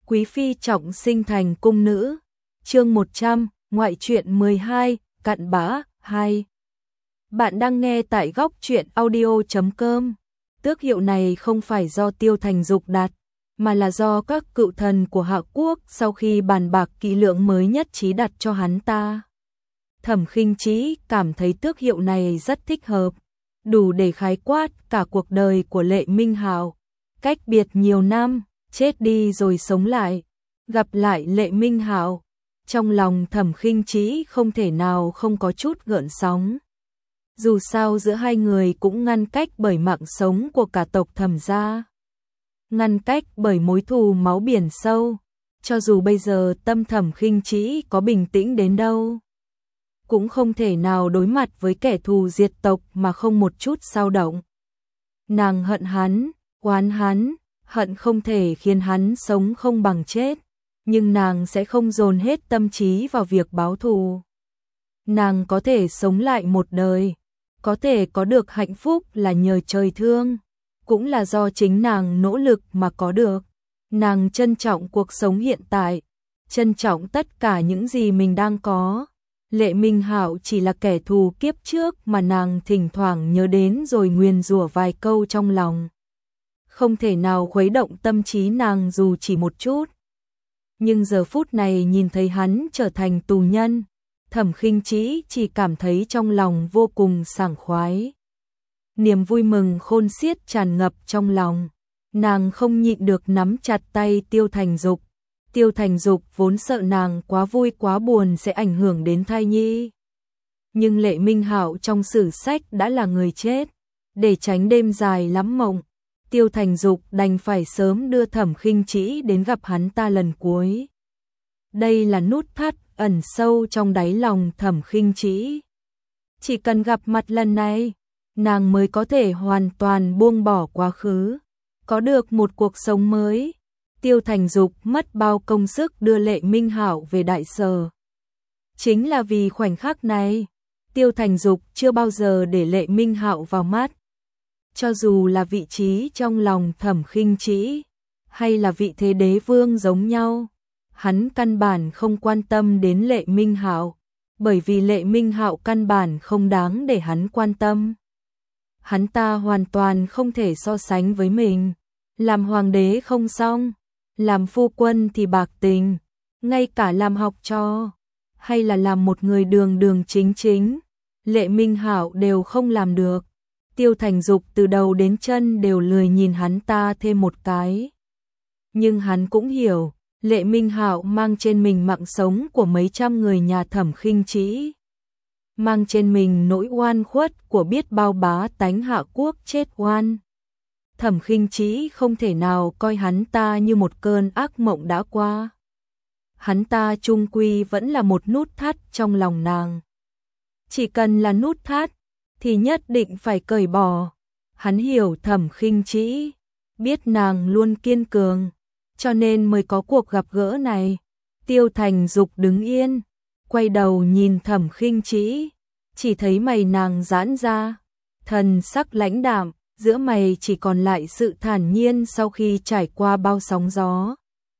Quý phi trọng sinh thành cung nữ. Chương 100, ngoại truyện 12, cặn bã 2. Bạn đang nghe tại góc truyện audio.com. Tước hiệu này không phải do Tiêu Thành Dục đặt, mà là do các cựu thần của Hạ Quốc sau khi bàn bạc kỹ lưỡng mới nhất trí đặt cho hắn ta. Thẩm Khinh Trĩ cảm thấy tước hiệu này rất thích hợp, đủ để khái quát cả cuộc đời của Lệ Minh Hạo. Cách biệt nhiều năm, chết đi rồi sống lại, gặp lại Lệ Minh Hạo, trong lòng Thẩm Khinh Trĩ không thể nào không có chút gợn sóng. Dù sao giữa hai người cũng ngăn cách bởi mạng sống của cả tộc Thẩm gia, ngăn cách bởi mối thù máu biển sâu. Cho dù bây giờ tâm Thẩm Khinh Trĩ có bình tĩnh đến đâu, cũng không thể nào đối mặt với kẻ thù diệt tộc mà không một chút dao động. Nàng hận hắn, oán hắn, hận không thể khiến hắn sống không bằng chết, nhưng nàng sẽ không dồn hết tâm trí vào việc báo thù. Nàng có thể sống lại một đời, có thể có được hạnh phúc là nhờ trời thương, cũng là do chính nàng nỗ lực mà có được. Nàng trân trọng cuộc sống hiện tại, trân trọng tất cả những gì mình đang có. Lệ Minh Hạo chỉ là kẻ thù kiếp trước mà nàng thỉnh thoảng nhớ đến rồi nguyền rủa vài câu trong lòng, không thể nào khuấy động tâm trí nàng dù chỉ một chút. Nhưng giờ phút này nhìn thấy hắn trở thành tù nhân, Thẩm Khinh Trĩ chỉ cảm thấy trong lòng vô cùng sảng khoái. Niềm vui mừng khôn xiết tràn ngập trong lòng, nàng không nhịn được nắm chặt tay Tiêu Thành Dục. Tiêu Thành Dục vốn sợ nàng quá vui quá buồn sẽ ảnh hưởng đến thai nhi. Nhưng Lệ Minh Hạo trong sử sách đã là người chết, để tránh đêm dài lắm mộng, Tiêu Thành Dục đành phải sớm đưa Thẩm Khinh Trĩ đến gặp hắn ta lần cuối. Đây là nút thắt ẩn sâu trong đáy lòng Thẩm Khinh Trĩ. Chỉ cần gặp mặt lần này, nàng mới có thể hoàn toàn buông bỏ quá khứ, có được một cuộc sống mới. Tiêu Thành Dục mất bao công sức đưa Lệ Minh Hạo về Đại Sở. Chính là vì khoảnh khắc này, Tiêu Thành Dục chưa bao giờ để Lệ Minh Hạo vào mắt. Cho dù là vị trí trong lòng Thẩm Khinh Trĩ, hay là vị thế đế vương giống nhau, hắn căn bản không quan tâm đến Lệ Minh Hạo, bởi vì Lệ Minh Hạo căn bản không đáng để hắn quan tâm. Hắn ta hoàn toàn không thể so sánh với mình. Làm hoàng đế không xong, làm phu quân thì bạc tình, ngay cả làm học trò, hay là làm một người đường đường chính chính, Lệ Minh Hạo đều không làm được. Tiêu Thành Dục từ đầu đến chân đều lười nhìn hắn ta thêm một cái. Nhưng hắn cũng hiểu, Lệ Minh Hạo mang trên mình mạng sống của mấy trăm người nhà Thẩm Khinh Trĩ, mang trên mình nỗi oan khuất của biết bao bá tánh Hạ Quốc chết oan. Thẩm Khinh Trĩ không thể nào coi hắn ta như một cơn ác mộng đã qua. Hắn ta chung quy vẫn là một nút thắt trong lòng nàng. Chỉ cần là nút thắt thì nhất định phải cởi bỏ. Hắn hiểu Thẩm Khinh Trĩ, biết nàng luôn kiên cường, cho nên mới có cuộc gặp gỡ này. Tiêu Thành Dục đứng yên, quay đầu nhìn Thẩm Khinh Trĩ, chỉ thấy mày nàng giãn ra, thần sắc lãnh đạm, giữa mày chỉ còn lại sự thản nhiên sau khi trải qua bao sóng gió.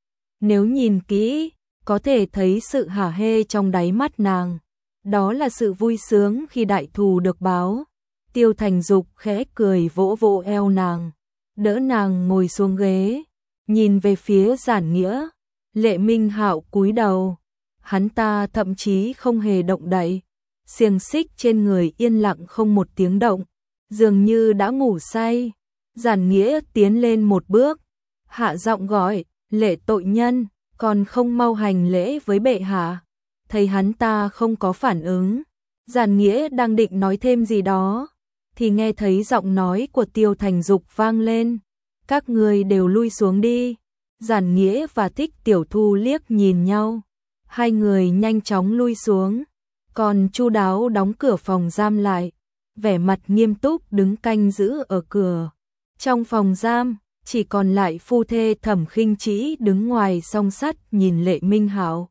Nếu nhìn kỹ, có thể thấy sự hả hê trong đáy mắt nàng, đó là sự vui sướng khi đại thù được báo. Tiêu Thành Dục khẽ cười vỗ vỗ eo nàng, đỡ nàng ngồi xuống ghế, nhìn về phía Giản Nghĩa. Lệ Minh Hạo cúi đầu, hắn ta thậm chí không hề động đậy, xiềng xích trên người yên lặng không một tiếng động, dường như đã ngủ say. Giản Nghĩa tiến lên một bước, hạ giọng gọi, Lệ tội nhân, còn không mau hành lễ với bệ hạ. Thấy hắn ta không có phản ứng, Giản Nghĩa đang định nói thêm gì đó, thì nghe thấy giọng nói của Tiêu Thành Dục vang lên, các người đều lui xuống đi. Giản Nghĩa và Thích Tiểu Thu liếc nhìn nhau, hai người nhanh chóng lui xuống, còn Chu Đáo đóng cửa phòng giam lại, vẻ mặt nghiêm túc đứng canh giữ ở cửa. Trong phòng giam, chỉ còn lại phu thê Thẩm Khinh Trĩ đứng ngoài song sắt nhìn Lệ Minh Hạo.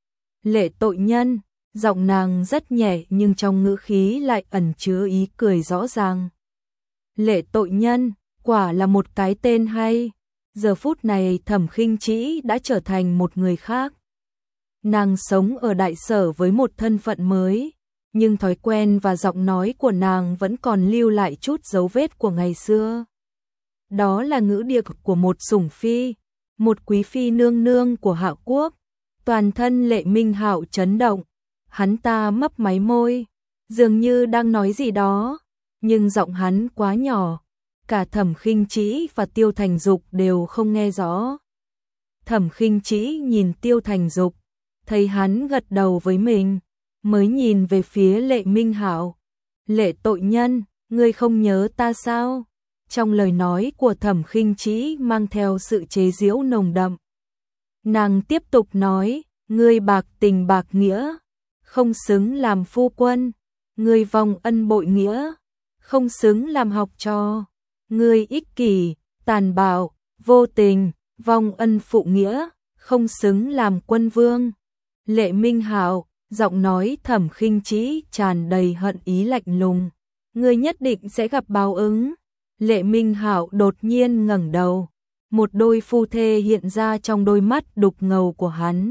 Lệ tội nhân, giọng nàng rất nhẹ nhưng trong ngữ khí lại ẩn chứa ý cười rõ ràng. Lệ tội nhân, quả là một cái tên hay. Giờ phút này Thẩm Khinh Trĩ đã trở thành một người khác. Nàng sống ở đại sở với một thân phận mới, nhưng thói quen và giọng nói của nàng vẫn còn lưu lại chút dấu vết của ngày xưa. Đó là ngữ điệu của một sủng phi, một quý phi nương nương của Hạ quốc. Toàn thân Lệ Minh Hạo chấn động, hắn ta mấp máy môi, dường như đang nói gì đó, nhưng giọng hắn quá nhỏ, cả Thẩm Khinh Trĩ và Tiêu Thành Dục đều không nghe rõ. Thẩm Khinh Trĩ nhìn Tiêu Thành Dục, thấy hắn gật đầu với mình, mới nhìn về phía Lệ Minh Hạo. Lệ tội nhân, ngươi không nhớ ta sao? Trong lời nói của Thẩm Khinh Trĩ mang theo sự chế giễu nồng đậm. Nàng tiếp tục nói, ngươi bạc tình bạc nghĩa, không xứng làm phu quân, ngươi vong ân bội nghĩa, không xứng làm học trò, ngươi ích kỷ, tàn bạo, vô tình, vong ân phụ nghĩa, không xứng làm quân vương. Lệ Minh Hạo, giọng nói Thẩm Khinh Trĩ tràn đầy hận ý lạnh lùng, ngươi nhất định sẽ gặp báo ứng. Lệ Minh Hạo đột nhiên ngẩng đầu, một đôi phu thê hiện ra trong đôi mắt đục ngầu của hắn.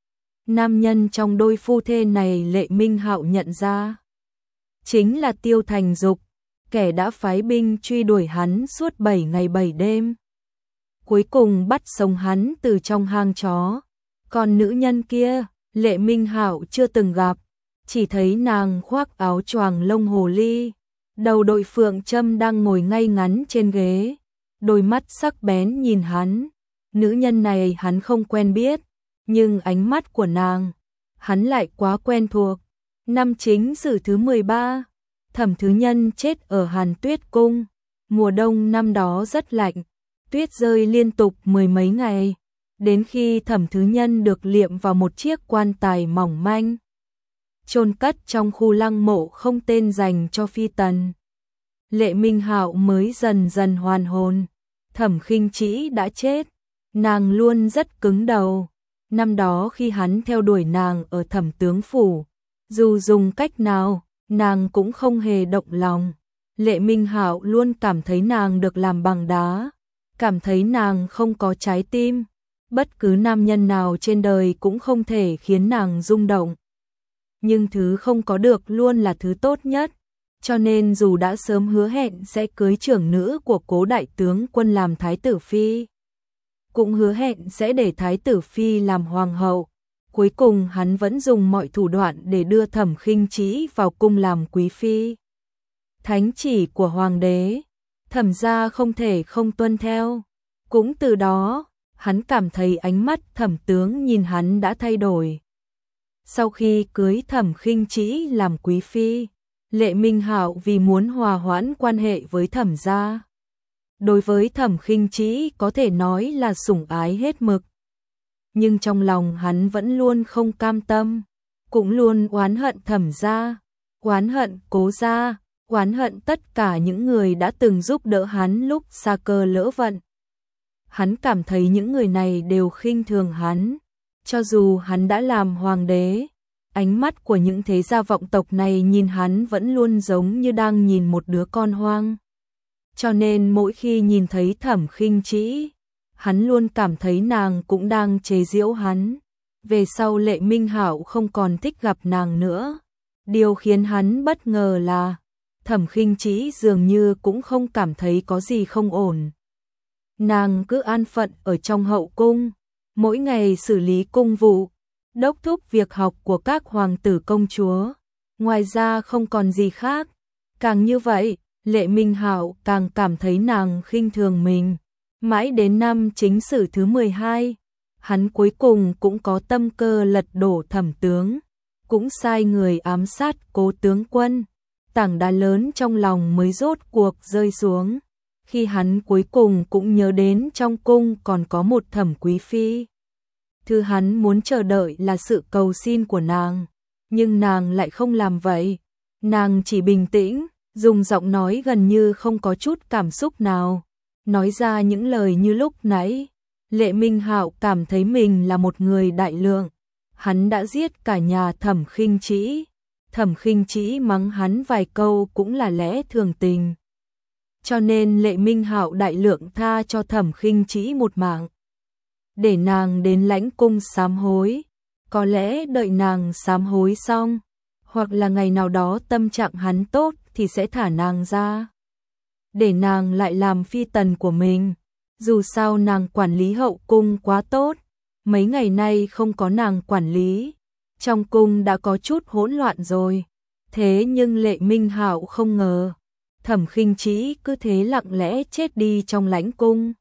Nam nhân trong đôi phu thê này Lệ Minh Hạo nhận ra, chính là Tiêu Thành Dục, kẻ đã phái binh truy đuổi hắn suốt 7 ngày 7 đêm. Cuối cùng bắt sống hắn từ trong hang chó. Còn nữ nhân kia, Lệ Minh Hạo chưa từng gặp, chỉ thấy nàng khoác áo choàng lông hồ ly, đầu đội phượng châm đang ngồi ngay ngắn trên ghế, đôi mắt sắc bén nhìn hắn. Nữ nhân này hắn không quen biết, nhưng ánh mắt của nàng, hắn lại quá quen thuộc. Năm Chính Sử thứ 13, Thẩm Thứ Nhân chết ở Hàn Tuyết Cung. Mùa đông năm đó rất lạnh, tuyết rơi liên tục 10 mấy ngày, đến khi Thẩm Thứ Nhân được liệm vào một chiếc quan tài mỏng manh, chôn cất trong khu lăng mộ không tên dành cho phi tần. Lệ Minh Hạo mới dần dần hoàn hồn, Thẩm Khinh Trĩ đã chết, nàng luôn rất cứng đầu. Năm đó khi hắn theo đuổi nàng ở Thẩm tướng phủ, dù dùng cách nào, nàng cũng không hề động lòng. Lệ Minh Hạo luôn cảm thấy nàng được làm bằng đá, cảm thấy nàng không có trái tim, bất cứ nam nhân nào trên đời cũng không thể khiến nàng rung động. Nhưng thứ không có được luôn là thứ tốt nhất, cho nên dù đã sớm hứa hẹn sẽ cưới trưởng nữ của Cố đại tướng quân làm thái tử phi, cũng hứa hẹn sẽ để thái tử phi làm hoàng hậu, cuối cùng hắn vẫn dùng mọi thủ đoạn để đưa Thẩm Khinh Trĩ vào cung làm quý phi. Thánh chỉ của hoàng đế, Thẩm gia không thể không tuân theo. Cũng từ đó, hắn cảm thấy ánh mắt Thẩm tướng nhìn hắn đã thay đổi. Sau khi cưới Thẩm Khinh Trĩ làm quý phi, Lệ Minh Hạo vì muốn hòa hoãn quan hệ với Thẩm gia, đối với Thẩm Khinh Trĩ có thể nói là sủng ái hết mực. Nhưng trong lòng hắn vẫn luôn không cam tâm, cũng luôn oán hận Thẩm gia, oán hận Cố gia, oán hận tất cả những người đã từng giúp đỡ hắn lúc sa cơ lỡ vận. Hắn cảm thấy những người này đều khinh thường hắn, cho dù hắn đã làm hoàng đế, ánh mắt của những thế gia vọng tộc này nhìn hắn vẫn luôn giống như đang nhìn một đứa con hoang. Cho nên mỗi khi nhìn thấy Thẩm Khinh Trĩ, hắn luôn cảm thấy nàng cũng đang chế giễu hắn. Về sau Lệ Minh Hạo không còn thích gặp nàng nữa. Điều khiến hắn bất ngờ là Thẩm Khinh Trĩ dường như cũng không cảm thấy có gì không ổn. Nàng cứ an phận ở trong hậu cung, mỗi ngày xử lý cung vụ, đốc thúc việc học của các hoàng tử công chúa. Ngoài ra không còn gì khác. Càng như vậy, Lệ Minh Hạo càng cảm thấy nàng khinh thường mình. Mãi đến năm Chính Sử thứ 12, hắn cuối cùng cũng có tâm cơ lật đổ Thẩm tướng, cũng sai người ám sát Cố tướng quân. Tảng đá lớn trong lòng mới rốt cuộc rơi xuống, khi hắn cuối cùng cũng nhớ đến trong cung còn có một Thẩm quý phi. Thứ hắn muốn chờ đợi là sự cầu xin của nàng, nhưng nàng lại không làm vậy. Nàng chỉ bình tĩnh, dùng giọng nói gần như không có chút cảm xúc nào, nói ra những lời như lúc nãy. Lệ Minh Hạo cảm thấy mình là một người đại lượng, hắn đã giết cả nhà Thẩm Khinh Trĩ. Thẩm Khinh Trĩ mắng hắn vài câu cũng là lẽ thường tình. cho nên Lệ Minh Hạo đại lượng tha cho Thẩm Khinh Trĩ một mạng, để nàng đến lãnh cung sám hối. Có lẽ đợi nàng sám hối xong, hoặc là ngày nào đó tâm trạng hắn tốt thì sẽ thả nàng ra, để nàng lại làm phi tần của mình. Dù sao nàng quản lý hậu cung quá tốt, mấy ngày nay không có nàng quản lý, trong cung đã có chút hỗn loạn rồi. Thế nhưng Lệ Minh Hạo không ngờ, Thẩm Khinh Trĩ cứ thế lặng lẽ chết đi trong lãnh cung.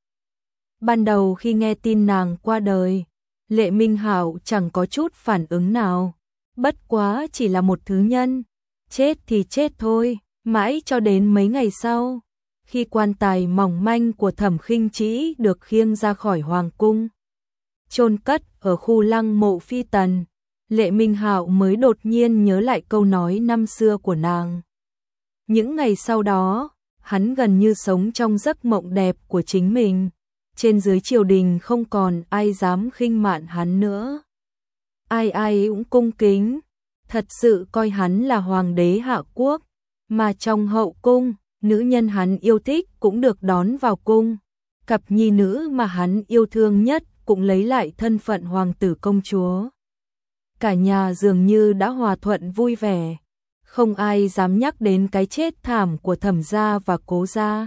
Ban đầu khi nghe tin nàng qua đời, Lệ Minh Hạo chẳng có chút phản ứng nào, bất quá chỉ là một thứ nhân, chết thì chết thôi. Mãi cho đến mấy ngày sau, khi quan tài mỏng manh của Thẩm Khinh Trĩ được khiêng ra khỏi hoàng cung, chôn cất ở khu lăng mộ phi tần, Lệ Minh Hạo mới đột nhiên nhớ lại câu nói năm xưa của nàng. Những ngày sau đó, hắn gần như sống trong giấc mộng đẹp của chính mình. Trên dưới triều đình không còn ai dám khinh mạn hắn nữa. Ai ai cũng cung kính, thật sự coi hắn là hoàng đế hạ quốc, mà trong hậu cung, nữ nhân hắn yêu thích cũng được đón vào cung. Cặp nhi nữ mà hắn yêu thương nhất cũng lấy lại thân phận hoàng tử công chúa. Cả nhà dường như đã hòa thuận vui vẻ, không ai dám nhắc đến cái chết thảm của Thẩm gia và Cố gia.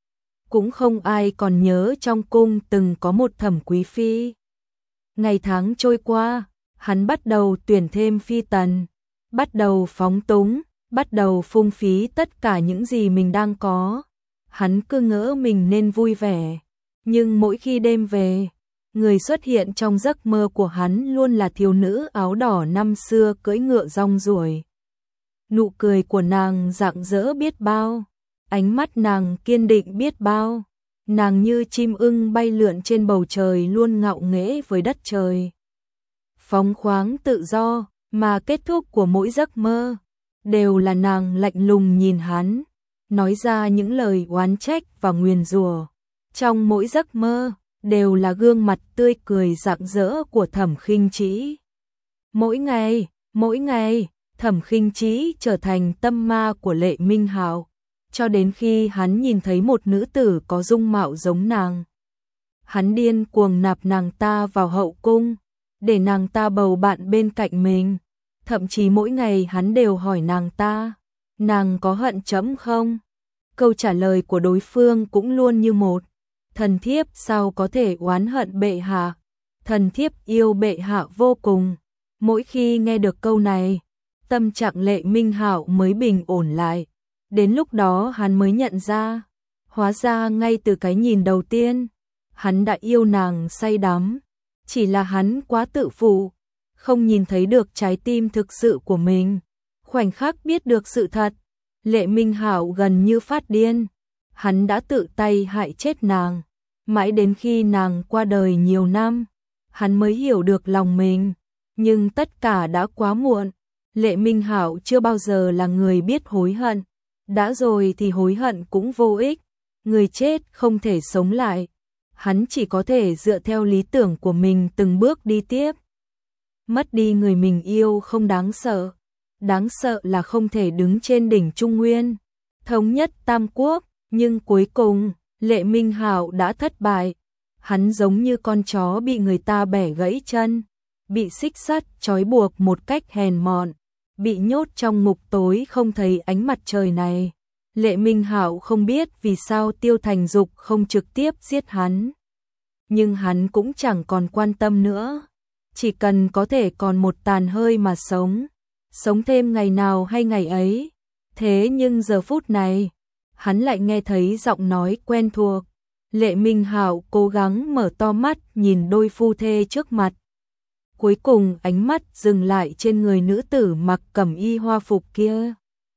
Cũng không ai còn nhớ trong cung từng có một Thẩm quý phi. Ngày tháng trôi qua, hắn bắt đầu tuyển thêm phi tần, bắt đầu phóng túng, bắt đầu phung phí tất cả những gì mình đang có. Hắn cứ ngỡ mình nên vui vẻ, nhưng mỗi khi đêm về, người xuất hiện trong giấc mơ của hắn luôn là thiếu nữ áo đỏ năm xưa cưỡi ngựa rong ruổi. Nụ cười của nàng rạng rỡ biết bao, ánh mắt nàng kiên định biết bao, nàng như chim ưng bay lượn trên bầu trời luôn ngạo nghễ với đất trời. Phóng khoáng tự do, mà kết thúc của mỗi giấc mơ đều là nàng lạnh lùng nhìn hắn, nói ra những lời oán trách và nguyền rủa. Trong mỗi giấc mơ đều là gương mặt tươi cười rạng rỡ của Thẩm Khinh Trĩ. Mỗi ngày, Thẩm Khinh Trĩ trở thành tâm ma của Lệ Minh Hạo, cho đến khi hắn nhìn thấy một nữ tử có dung mạo giống nàng. Hắn điên cuồng nạp nàng ta vào hậu cung, để nàng ta bầu bạn bên cạnh mình. Thậm chí mỗi ngày hắn đều hỏi nàng ta, nàng có hận trẫm không? Câu trả lời của đối phương cũng luôn như một, thần thiếp sao có thể oán hận bệ hạ, thần thiếp yêu bệ hạ vô cùng. Mỗi khi nghe được câu này, tâm trạng Lệ Minh Hạo mới bình ổn lại. Đến lúc đó hắn mới nhận ra, hóa ra ngay từ cái nhìn đầu tiên, hắn đã yêu nàng say đắm. Chỉ là hắn quá tự phụ, không nhìn thấy được trái tim thực sự của mình. Khoảnh khắc biết được sự thật, Lệ Minh Hạo gần như phát điên. Hắn đã tự tay hại chết nàng. Mãi đến khi nàng qua đời nhiều năm, hắn mới hiểu được lòng mình. Nhưng tất cả đã quá muộn. Lệ Minh Hạo chưa bao giờ là người biết hối hận. Đã rồi thì hối hận cũng vô ích. Người chết không thể sống lại. Hắn chỉ có thể dựa theo lý tưởng của mình từng bước đi tiếp. Mất đi người mình yêu không đáng sợ. Đáng sợ là không thể đứng trên đỉnh Trung Nguyên, thống nhất Tam Quốc, nhưng cuối cùng, Lệ Minh Hạo đã thất bại. Hắn giống như con chó bị người ta bẻ gãy chân, bị xích sắt trói buộc một cách hèn mọn, bị nhốt trong ngục tối không thấy ánh mặt trời này. Lệ Minh Hạo không biết vì sao Tiêu Thành Dục không trực tiếp giết hắn. Nhưng hắn cũng chẳng còn quan tâm nữa. Chỉ cần có thể còn một tàn hơi mà sống. Sống thêm ngày nào hay ngày ấy. Thế nhưng giờ phút này, hắn lại nghe thấy giọng nói quen thuộc. Lệ Minh Hạo cố gắng mở to mắt nhìn đôi phu thê trước mặt. Cuối cùng ánh mắt dừng lại trên người nữ tử mặc cẩm y hoa phục kia.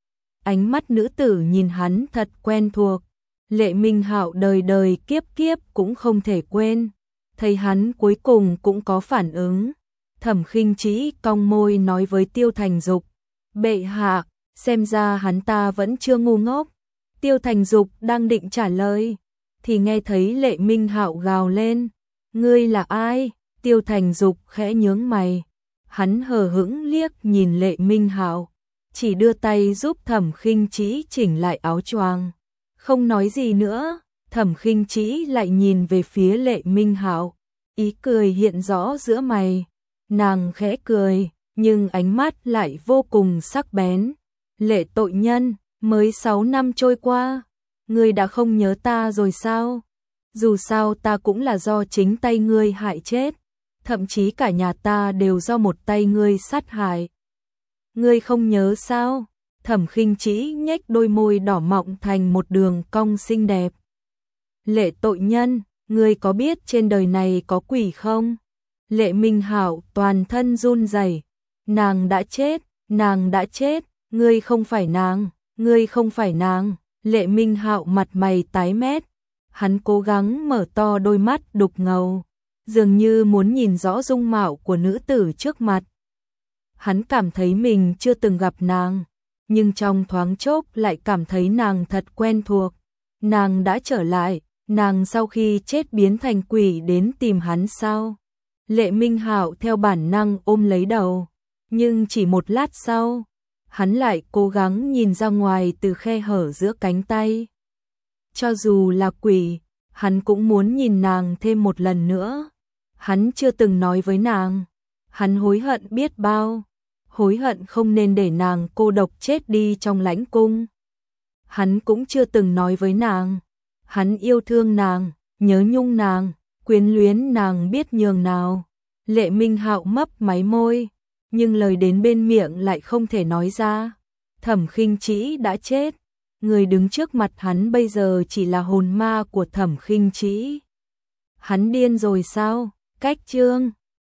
Ánh mắt nữ tử nhìn hắn thật quen thuộc. Lệ Minh Hạo đời đời kiếp kiếp cũng không thể quên. Thấy hắn cuối cùng cũng có phản ứng. Thẩm Khinh Trĩ cong môi nói với Tiêu Thành Dục, bệ hạ, xem ra hắn ta vẫn chưa ngu ngốc. Tiêu Thành Dục đang định trả lời, thì nghe thấy Lệ Minh Hạo gào lên, ngươi là ai? Tiêu Thành Dục khẽ nhướng mày, hắn hờ hững liếc nhìn Lệ Minh Hạo, chỉ đưa tay giúp Thẩm Khinh Trĩ chỉnh lại áo choàng. Không nói gì nữa, Thẩm Khinh Trĩ lại nhìn về phía Lệ Minh Hạo, ý cười hiện rõ giữa mày. Nàng khẽ cười, nhưng ánh mắt lại vô cùng sắc bén. Lệ tội nhân, mới 6 năm trôi qua, ngươi đã không nhớ ta rồi sao? Dù sao ta cũng là do chính tay ngươi hại chết, thậm chí cả nhà ta đều do một tay ngươi sát hại. Ngươi không nhớ sao? Thẩm Khinh Trĩ nhếch đôi môi đỏ mọng thành một đường cong xinh đẹp. Lệ tội nhân, ngươi có biết trên đời này có quỷ không? Lệ Minh Hạo toàn thân run rẩy. Nàng đã chết, nàng đã chết, ngươi không phải nàng, ngươi không phải nàng. Lệ Minh Hạo mặt mày tái mét, hắn cố gắng mở to đôi mắt đục ngầu, dường như muốn nhìn rõ dung mạo của nữ tử trước mặt. Hắn cảm thấy mình chưa từng gặp nàng, nhưng trong thoáng chốc lại cảm thấy nàng thật quen thuộc. Nàng đã trở lại, nàng sau khi chết biến thành quỷ đến tìm hắn sao? Lệ Minh Hạo theo bản năng ôm lấy đầu, nhưng chỉ một lát sau, hắn lại cố gắng nhìn ra ngoài từ khe hở giữa cánh tay. Cho dù là quỷ, hắn cũng muốn nhìn nàng thêm một lần nữa. Hắn chưa từng nói với nàng, hắn hối hận biết bao, hối hận không nên để nàng cô độc chết đi trong lãnh cung. Hắn cũng chưa từng nói với nàng, hắn yêu thương nàng, nhớ nhung nàng, quyến luyến nàng biết nhường nào. Lệ Minh Hạo mấp máy môi, nhưng lời đến bên miệng lại không thể nói ra. Thẩm Khinh Trĩ đã chết, người đứng trước mặt hắn bây giờ chỉ là hồn ma của Thẩm Khinh Trĩ. Hắn điên rồi sao? Cách chương